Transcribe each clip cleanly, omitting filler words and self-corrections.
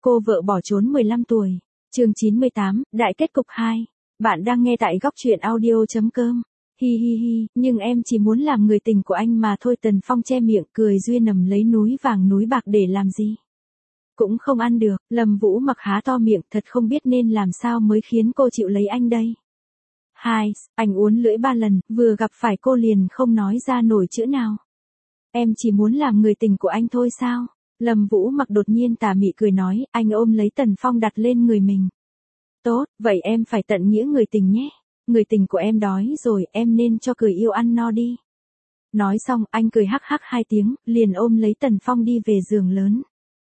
Cô vợ bỏ trốn 15 tuổi. Chương 98, đại kết cục 2. Bạn đang nghe tại góc truyện audio.com. Hi hi hi, nhưng em chỉ muốn làm người tình của anh mà thôi. Tần Phong che miệng cười duyên nằm lấy núi vàng núi bạc để làm gì. Cũng không ăn được. Lâm Vũ Mặc há to miệng, thật không biết nên làm sao mới khiến cô chịu lấy anh đây. Hai, anh uốn lưỡi 3 lần, vừa gặp phải cô liền không nói ra nổi chữ nào. Em chỉ muốn làm người tình của anh thôi sao? Lâm Vũ Mặc đột nhiên tà mị cười nói, anh ôm lấy Tần Phong đặt lên người mình. Tốt, vậy em phải tận nghĩa người tình nhé. Người tình của em đói rồi, em nên cho cười yêu ăn no đi. Nói xong, anh cười hắc hắc 2 tiếng, liền ôm lấy Tần Phong đi về giường lớn.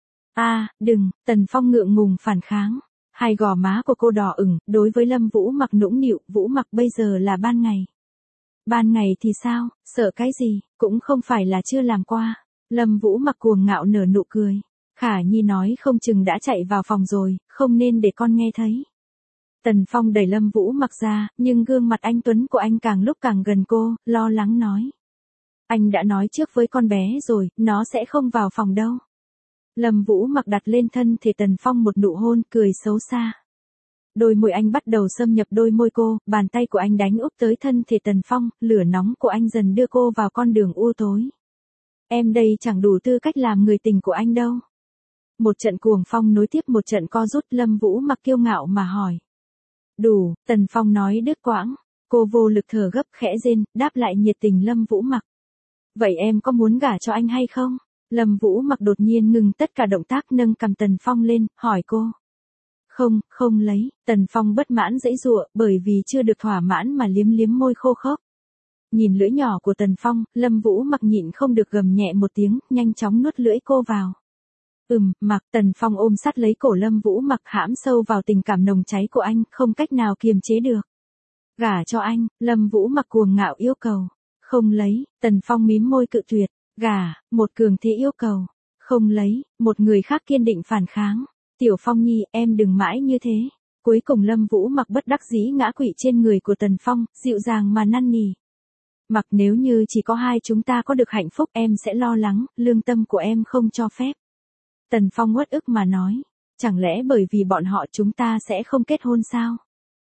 Đừng, Tần Phong ngượng ngùng phản kháng. Hai gò má của cô đỏ ửng, đối với Lâm Vũ Mặc nũng nịu, Vũ Mặc bây giờ là ban ngày. Ban ngày thì sao, sợ cái gì, cũng không phải là chưa làm qua. Lâm Vũ Mặc cuồng ngạo nở nụ cười. Khả Nhi nói không chừng đã chạy vào phòng rồi, không nên để con nghe thấy. Tần Phong đẩy Lâm Vũ Mặc ra, nhưng gương mặt anh tuấn của anh càng lúc càng gần cô, lo lắng nói. Anh đã nói trước với con bé rồi, nó sẽ không vào phòng đâu. Lâm Vũ Mặc đặt lên thân thể Tần Phong một nụ hôn, cười xấu xa. Đôi môi anh bắt đầu xâm nhập đôi môi cô, bàn tay của anh đánh úp tới thân thể Tần Phong, lửa nóng của anh dần đưa cô vào con đường u tối. Em đây chẳng đủ tư cách làm người tình của anh đâu. Một trận cuồng phong nối tiếp một trận co rút. Lâm Vũ Mặc kiêu ngạo mà hỏi. Đủ, Tần Phong nói đứt quãng. Cô vô lực thở gấp khẽ rên, đáp lại nhiệt tình Lâm Vũ Mặc. Vậy em có muốn gả cho anh hay không? Lâm Vũ Mặc đột nhiên ngừng tất cả động tác, nâng cằm Tần Phong lên, hỏi cô. Không lấy. Tần Phong bất mãn giãy giụa, bởi vì chưa được thỏa mãn mà liếm liếm môi khô khốc. Nhìn lưỡi nhỏ của Tần Phong, Lâm Vũ Mặc nhịn không được gầm nhẹ một tiếng, nhanh chóng nuốt lưỡi cô vào. Mặc. Tần Phong ôm sát lấy cổ Lâm Vũ Mặc, hãm sâu vào tình cảm nồng cháy của anh, không cách nào kiềm chế được. Gả cho anh, Lâm Vũ Mặc cuồng ngạo yêu cầu. Không lấy. Tần Phong mím môi cự tuyệt. Gả, một cường thế yêu cầu. Không lấy, một người khác kiên định phản kháng. Tiểu Phong Nhi, em đừng mãi như thế. Cuối cùng Lâm Vũ Mặc bất đắc dĩ ngã quỵ trên người của Tần Phong, dịu dàng mà năn nỉ. Mặc, nếu như chỉ có hai chúng ta có được hạnh phúc, em sẽ lo lắng, lương tâm của em không cho phép. Tần Phong uất ức mà nói. Chẳng lẽ bởi vì bọn họ chúng ta sẽ không kết hôn sao?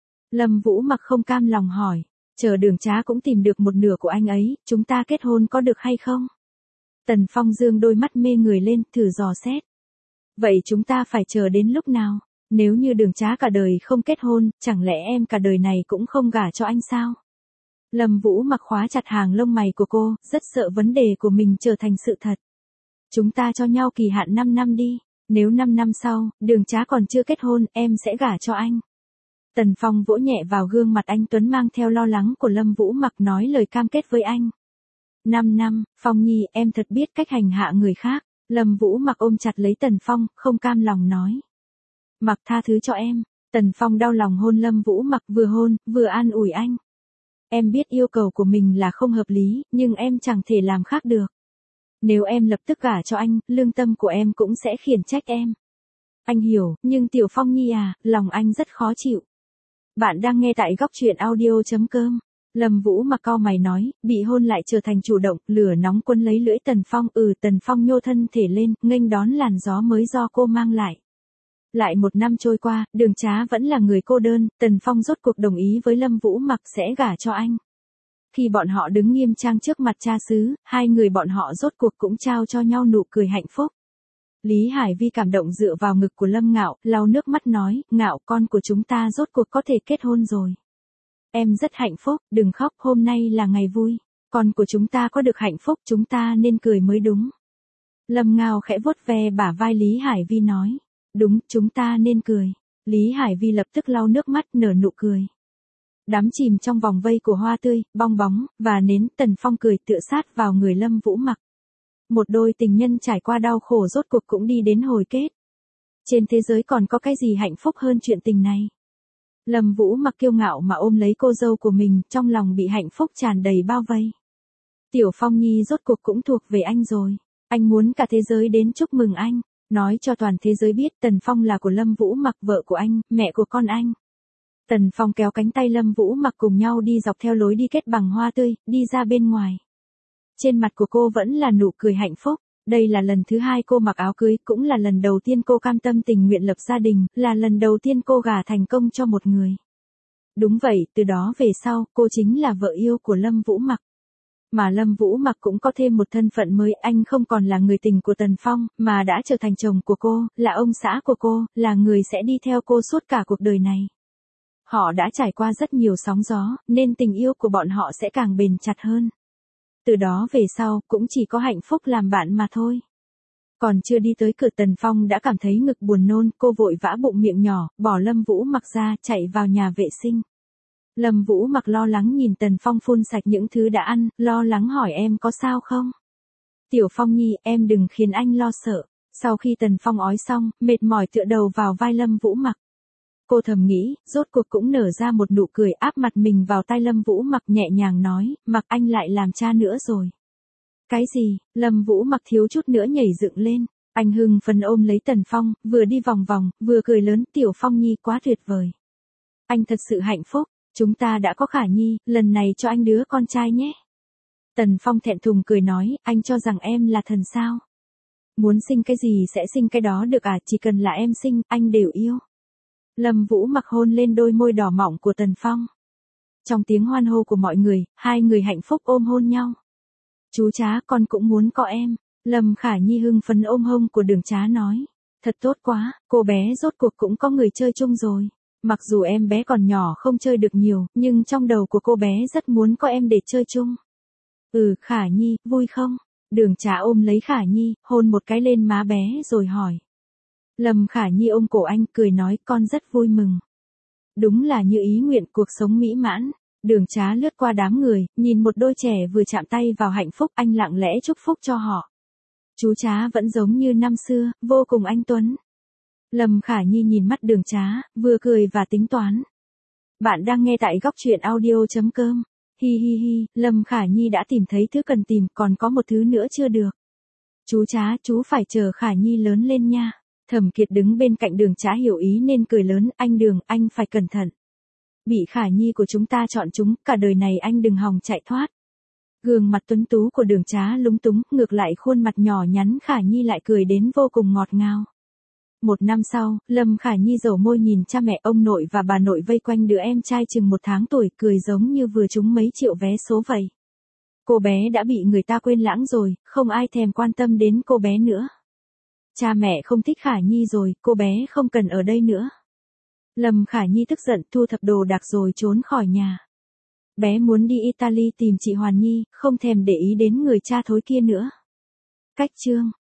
Lâm Vũ Mặc không cam lòng hỏi. Chờ Đường Trá cũng tìm được một nửa của anh ấy, chúng ta kết hôn có được hay không? Tần Phong dương đôi mắt mê người lên, thử dò xét. Vậy chúng ta phải chờ đến lúc nào? Nếu như Đường Trá cả đời không kết hôn, chẳng lẽ em cả đời này cũng không gả cho anh sao? Lâm Vũ Mặc khóa chặt hàng lông mày của cô, rất sợ vấn đề của mình trở thành sự thật. Chúng ta cho nhau kỳ hạn 5 năm đi. Nếu 5 năm sau, Đường Trá còn chưa kết hôn, em sẽ gả cho anh. Tần Phong vỗ nhẹ vào gương mặt anh tuấn mang theo lo lắng của Lâm Vũ Mặc, nói lời cam kết với anh. 5 năm, Phong Nhi, em thật biết cách hành hạ người khác. Lâm Vũ Mặc ôm chặt lấy Tần Phong, không cam lòng nói. Mặc, tha thứ cho em. Tần Phong đau lòng hôn Lâm Vũ Mặc, vừa hôn, vừa an ủi anh. Em biết yêu cầu của mình là không hợp lý, nhưng em chẳng thể làm khác được. Nếu em lập tức gả cho anh, lương tâm của em cũng sẽ khiển trách em. Anh hiểu, nhưng Tiểu Phong Nhi à, lòng anh rất khó chịu. Bạn đang nghe tại góc truyện audio.com. Lâm Vũ Mặc cau mày nói, bị hôn lại trở thành chủ động, lửa nóng quấn lấy lưỡi Tần Phong. Tần Phong nhô thân thể lên, nghênh đón làn gió mới do cô mang lại. Lại 1 năm trôi qua, Đường Trá vẫn là người cô đơn, Tần Phong rốt cuộc đồng ý với Lâm Vũ Mặc sẽ gả cho anh. Khi bọn họ đứng nghiêm trang trước mặt cha xứ, hai người bọn họ rốt cuộc cũng trao cho nhau nụ cười hạnh phúc. Lý Hải Vi cảm động dựa vào ngực của Lâm Ngạo, lau nước mắt nói, Ngạo, con của chúng ta rốt cuộc có thể kết hôn rồi. Em rất hạnh phúc, đừng khóc, hôm nay là ngày vui. Con của chúng ta có được hạnh phúc, chúng ta nên cười mới đúng. Lâm Ngạo khẽ vuốt ve bả vai Lý Hải Vi nói. Đúng, chúng ta nên cười. Lý Hải Vi lập tức lau nước mắt, nở nụ cười. Đắm chìm trong vòng vây của hoa tươi, bong bóng, và nến, Tần Phong cười tựa sát vào người Lâm Vũ Mặc. Một đôi tình nhân trải qua đau khổ rốt cuộc cũng đi đến hồi kết. Trên thế giới còn có cái gì hạnh phúc hơn chuyện tình này? Lâm Vũ Mặc kiêu ngạo mà ôm lấy cô dâu của mình, trong lòng bị hạnh phúc tràn đầy bao vây. Tiểu Phong Nhi rốt cuộc cũng thuộc về anh rồi. Anh muốn cả thế giới đến chúc mừng anh. Nói cho toàn thế giới biết Tần Phong là của Lâm Vũ Mặc, vợ của anh, mẹ của con anh. Tần Phong kéo cánh tay Lâm Vũ Mặc cùng nhau đi dọc theo lối đi kết bằng hoa tươi, đi ra bên ngoài. Trên mặt của cô vẫn là nụ cười hạnh phúc. đây là lần thứ 2 cô mặc áo cưới, cũng là lần đầu tiên cô cam tâm tình nguyện lập gia đình, là lần đầu tiên cô gả thành công cho một người. Đúng vậy, từ đó về sau, cô chính là vợ yêu của Lâm Vũ Mặc. Mà Lâm Vũ Mặc cũng có thêm một thân phận mới, anh không còn là người tình của Tần Phong, mà đã trở thành chồng của cô, là ông xã của cô, là người sẽ đi theo cô suốt cả cuộc đời này. Họ đã trải qua rất nhiều sóng gió, nên tình yêu của bọn họ sẽ càng bền chặt hơn. Từ đó về sau, cũng chỉ có hạnh phúc làm bạn mà thôi. Còn chưa đi tới cửa Tần Phong đã cảm thấy ngực buồn nôn, cô vội vã bụng miệng nhỏ, bỏ Lâm Vũ Mặc ra, chạy vào nhà vệ sinh. Lâm Vũ Mặc lo lắng nhìn Tần Phong phun sạch những thứ đã ăn, lo lắng hỏi em có sao không? Tiểu Phong Nhi, em đừng khiến anh lo sợ. Sau khi Tần Phong ói xong, mệt mỏi tựa đầu vào vai Lâm Vũ Mặc. Cô thầm nghĩ, rốt cuộc cũng nở ra một nụ cười, áp mặt mình vào tai Lâm Vũ Mặc nhẹ nhàng nói, Mặc anh lại làm cha nữa rồi. Cái gì? Lâm Vũ Mặc thiếu chút nữa nhảy dựng lên. Anh hưng phấn ôm lấy Tần Phong, vừa đi vòng vòng, vừa cười lớn, Tiểu Phong Nhi quá tuyệt vời. Anh thật sự hạnh phúc, chúng ta đã có Khả Nhi, lần này cho anh đứa con trai nhé. Tần Phong thẹn thùng cười nói, anh cho rằng em là thần sao? Muốn sinh cái gì sẽ sinh cái đó được à, chỉ cần là em sinh, anh đều yêu. Lâm Vũ Mặc hôn lên đôi môi đỏ mọng của Tần Phong. Trong tiếng hoan hô của mọi người, hai người hạnh phúc ôm hôn nhau. Chú Trá, con cũng muốn có em. Lâm Khả Nhi hưng phấn ôm hông của Đường Trá nói. Thật tốt quá, cô bé rốt cuộc cũng có người chơi chung rồi. Mặc dù em bé còn nhỏ không chơi được nhiều, nhưng trong đầu của cô bé rất muốn có em để chơi chung. Khả Nhi, vui không? Đường Trá ôm lấy Khả Nhi, hôn một cái lên má bé rồi hỏi. Lâm Khả Nhi ôm cổ anh, cười nói con rất vui mừng. Đúng là như ý nguyện, cuộc sống mỹ mãn. Đường Trá lướt qua đám người, nhìn một đôi trẻ vừa chạm tay vào hạnh phúc, anh lặng lẽ chúc phúc cho họ. Chú Trá vẫn giống như năm xưa, vô cùng anh tuấn. Lâm Khả Nhi nhìn mắt Đường Trá, vừa cười và tính toán. Bạn đang nghe tại góc truyện audio.com. Hi hi hi, Lâm Khả Nhi đã tìm thấy thứ cần tìm, còn có một thứ nữa chưa được. Chú Trá, chú phải chờ Khả Nhi lớn lên nha. Thẩm Kiệt đứng bên cạnh Đường Trá hiểu ý nên cười lớn, anh Đường, anh phải cẩn thận. Bị Khả Nhi của chúng ta chọn chúng, cả đời này anh đừng hòng chạy thoát. Gương mặt tuấn tú của Đường Trá lúng túng, ngược lại khuôn mặt nhỏ nhắn Khả Nhi lại cười đến vô cùng ngọt ngào. Một năm sau, Lâm Khả Nhi dầu môi nhìn cha mẹ, ông nội và bà nội vây quanh đứa em trai chừng 1 tháng tuổi, cười giống như vừa trúng mấy triệu vé số vậy. Cô bé đã bị người ta quên lãng rồi, không ai thèm quan tâm đến cô bé nữa. Cha mẹ không thích Khả Nhi rồi, cô bé không cần ở đây nữa. Lâm Khả Nhi tức giận, thu thập đồ đạc rồi trốn khỏi nhà. Bé muốn đi Italy tìm chị Hoàn Nhi, không thèm để ý đến người cha thối kia nữa. Cách chương